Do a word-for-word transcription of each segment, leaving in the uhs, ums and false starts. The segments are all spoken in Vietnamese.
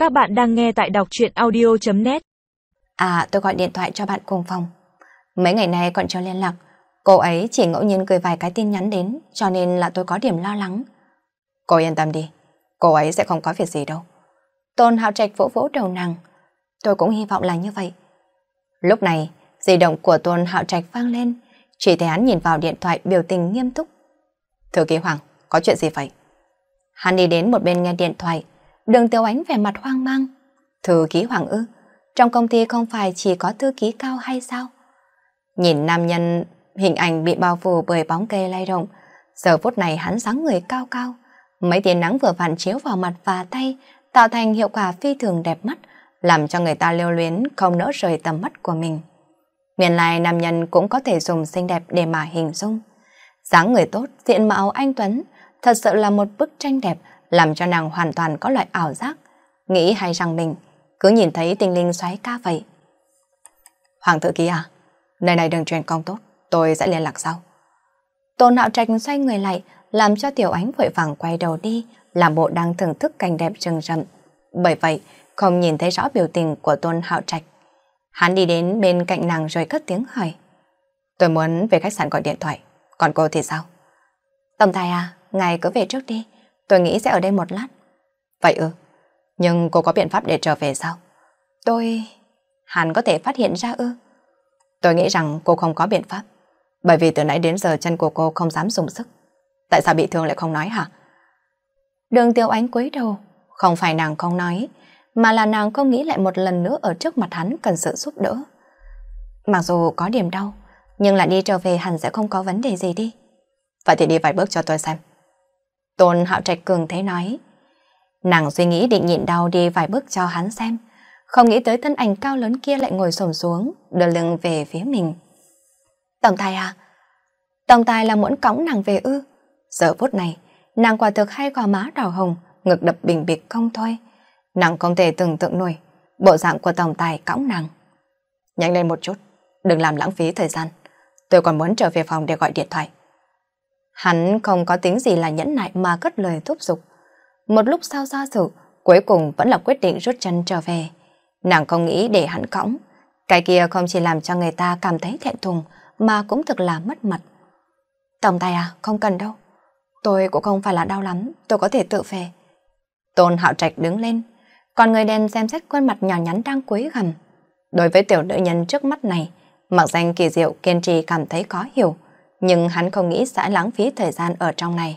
Các bạn đang nghe tại đọc truyện audio chấm net. À, tôi gọi điện thoại cho bạn cùng phòng. Mấy ngày nay còn chưa liên lạc. Cô ấy chỉ ngẫu nhiên gửi vài cái tin nhắn đến, cho nên là tôi có điểm lo lắng. Cô yên tâm đi, cô ấy sẽ không có việc gì đâu. Tôn Hạo Trạch vỗ vỗ đầu nàng. Tôi cũng hy vọng là như vậy. Lúc này, di động của Tôn Hạo Trạch vang lên. Chỉ thấy hắn nhìn vào điện thoại biểu tình nghiêm túc. Thư ký Hoàng, có chuyện gì vậy? Hắn đi đến một bên nghe điện thoại. Đường Tiểu Ánh vẻ mặt hoang mang. Thư ký Hoàng ư? Trong công ty không phải chỉ có thư ký cao hay sao? Nhìn nam nhân, hình ảnh bị bao phủ bởi bóng cây lay động. Giờ phút này hắn dáng người cao cao. Mấy tia nắng vừa vặn chiếu vào mặt và tay, tạo thành hiệu quả phi thường đẹp mắt, làm cho người ta lưu luyến không nỡ rời tầm mắt của mình. Nguyên lai nam nhân cũng có thể dùng xinh đẹp để mà hình dung. Dáng người tốt, diện mạo anh tuấn, thật sự là một bức tranh đẹp, làm cho nàng hoàn toàn có loại ảo giác, nghĩ hay rằng mình cứ nhìn thấy tinh linh xoáy ca vậy. Hoàng thư ký à, nơi này đừng truyền công tốt, tôi sẽ liên lạc sau. Tôn Hạo Trạch xoay người lại, làm cho Tiểu Ánh vội vàng quay đầu đi, làm bộ đang thưởng thức cảnh đẹp rừng rậm. Bởi vậy, không nhìn thấy rõ biểu tình của Tôn Hạo Trạch. Hắn đi đến bên cạnh nàng rồi cất tiếng hỏi. Tôi muốn về khách sạn gọi điện thoại, còn cô thì sao? Tổng tài à, ngài cứ về trước đi, tôi nghĩ sẽ ở đây một lát. Vậy ư, nhưng cô có biện pháp để trở về sao? Tôi... Hắn có thể phát hiện ra ư? Tôi nghĩ rằng cô không có biện pháp, bởi vì từ nãy đến giờ chân của cô không dám dùng sức. Tại sao bị thương lại không nói hả? Đường Tiểu Ánh cúi đầu, không phải nàng không nói, mà là nàng không nghĩ lại một lần nữa ở trước mặt hắn cần sự giúp đỡ. Mặc dù có điểm đau, nhưng là đi trở về hẳn sẽ không có vấn đề gì đi. Vậy thì đi vài bước cho tôi xem. Tôn Hạo Trạch cường thế nói. Nàng suy nghĩ định nhịn đau đi vài bước cho hắn xem, không nghĩ tới thân ảnh cao lớn kia lại ngồi xổm xuống, đưa lưng về phía mình. Tổng tài à? Tổng tài là muốn cõng nàng về ư? Giờ phút này, nàng quả thực hai gò má đỏ hồng, ngực đập bình bịch không thôi. Nàng không thể tưởng tượng nổi bộ dạng của tổng tài cõng nàng. Nhanh lên một chút, đừng làm lãng phí thời gian. Tôi còn muốn trở về phòng để gọi điện thoại. Hắn không có tính gì là nhẫn nại mà cất lời thúc giục. Một lúc sau do dự, cuối cùng vẫn là quyết định rút chân trở về. Nàng không nghĩ để hắn cõng. Cái kia không chỉ làm cho người ta cảm thấy thẹn thùng, mà cũng thực là mất mặt. Tổng tài à, không cần đâu. Tôi cũng không phải là đau lắm, tôi có thể tự về. Tôn Hạo Trạch đứng lên, còn người đen xem xét khuôn mặt nhỏ nhắn đang cúi gằm. Đối với tiểu nữ nhân trước mắt này, mặc danh kỳ diệu kiên trì cảm thấy khó hiểu, nhưng hắn không nghĩ sẽ lãng phí thời gian ở trong này.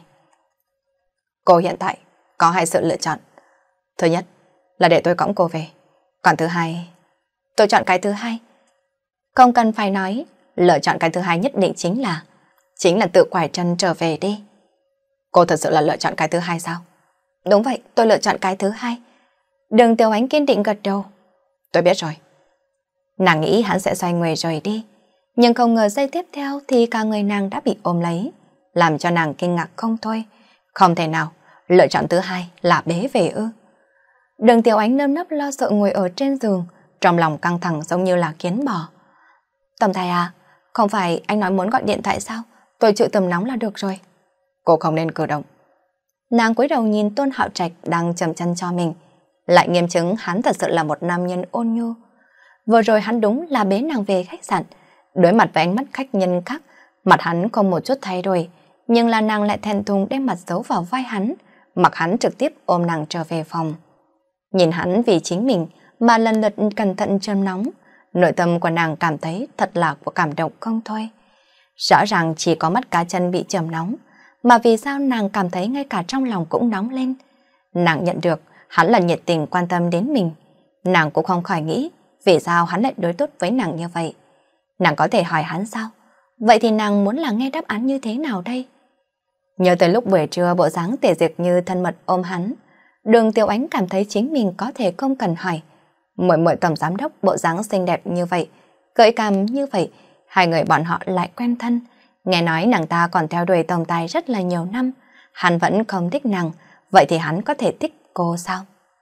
Cô hiện tại có hai sự lựa chọn. Thứ nhất là để tôi cõng cô về, còn thứ hai... Tôi chọn cái thứ hai. Không cần phải nói, lựa chọn cái thứ hai nhất định chính là chính là tự quải chân trở về đi. Cô thật sự là lựa chọn cái thứ hai sao? Đúng vậy, tôi lựa chọn cái thứ hai. Đường Tiểu Ánh kiên định gật đầu. Tôi biết rồi. Nàng nghĩ hắn sẽ xoay người rồi đi, nhưng không ngờ giây tiếp theo thì cả người nàng đã bị ôm lấy, làm cho nàng kinh ngạc không thôi. Không thể nào, lựa chọn thứ hai là bế về ư? Đường Tiểu Ánh nơm nấp lo sợ ngồi ở trên giường, trong lòng căng thẳng giống như là kiến bò. Tổng tài à, không phải anh nói muốn gọi điện thoại sao? Tôi chịu tầm nóng là được rồi. Cô không nên cử động. Nàng cúi đầu nhìn Tôn Hạo Trạch đang chầm chân cho mình, lại nghiệm chứng hắn thật sự là một nam nhân ôn nhu. Vừa rồi hắn đúng là bế nàng về khách sạn, đối mặt với ánh mắt khách nhân khác, mặt hắn không một chút thay đổi, nhưng là nàng lại thẹn thùng đem mặt giấu vào vai hắn, mặc hắn trực tiếp ôm nàng trở về phòng. Nhìn hắn vì chính mình mà lần lượt cẩn thận châm nóng, nội tâm của nàng cảm thấy thật là của cảm động không thôi. Rõ ràng chỉ có mắt cá chân bị châm nóng, mà vì sao nàng cảm thấy ngay cả trong lòng cũng nóng lên. Nàng nhận được hắn là nhiệt tình quan tâm đến mình, nàng cũng không khỏi nghĩ vì sao hắn lại đối tốt với nàng như vậy. Nàng có thể hỏi hắn sao? Vậy thì nàng muốn là nghe đáp án như thế nào đây? Nhớ tới lúc buổi trưa bộ dáng tề diệt như thân mật ôm hắn, Đường Tiểu Ánh cảm thấy chính mình có thể không cần hỏi. Muội muội tổng giám đốc bộ dáng xinh đẹp như vậy, gợi cảm như vậy, hai người bọn họ lại quen thân. Nghe nói nàng ta còn theo đuổi tổng tài rất là nhiều năm, hắn vẫn không thích nàng, vậy thì hắn có thể thích cô sao?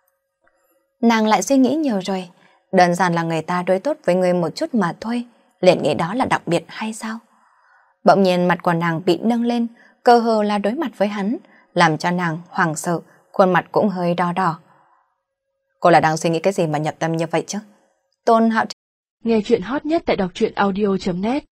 Nàng lại suy nghĩ nhiều rồi, đơn giản là người ta đối tốt với người một chút mà thôi, liền nghĩ đó là đặc biệt hay sao? Bỗng nhiên mặt của nàng bị nâng lên, cơ hồ là đối mặt với hắn, làm cho nàng hoảng sợ, khuôn mặt cũng hơi đỏ đỏ. Cô là đang suy nghĩ cái gì mà nhập tâm như vậy chứ? Tôn Hạo nghe chuyện hot nhất tại đọc truyện audio chấm net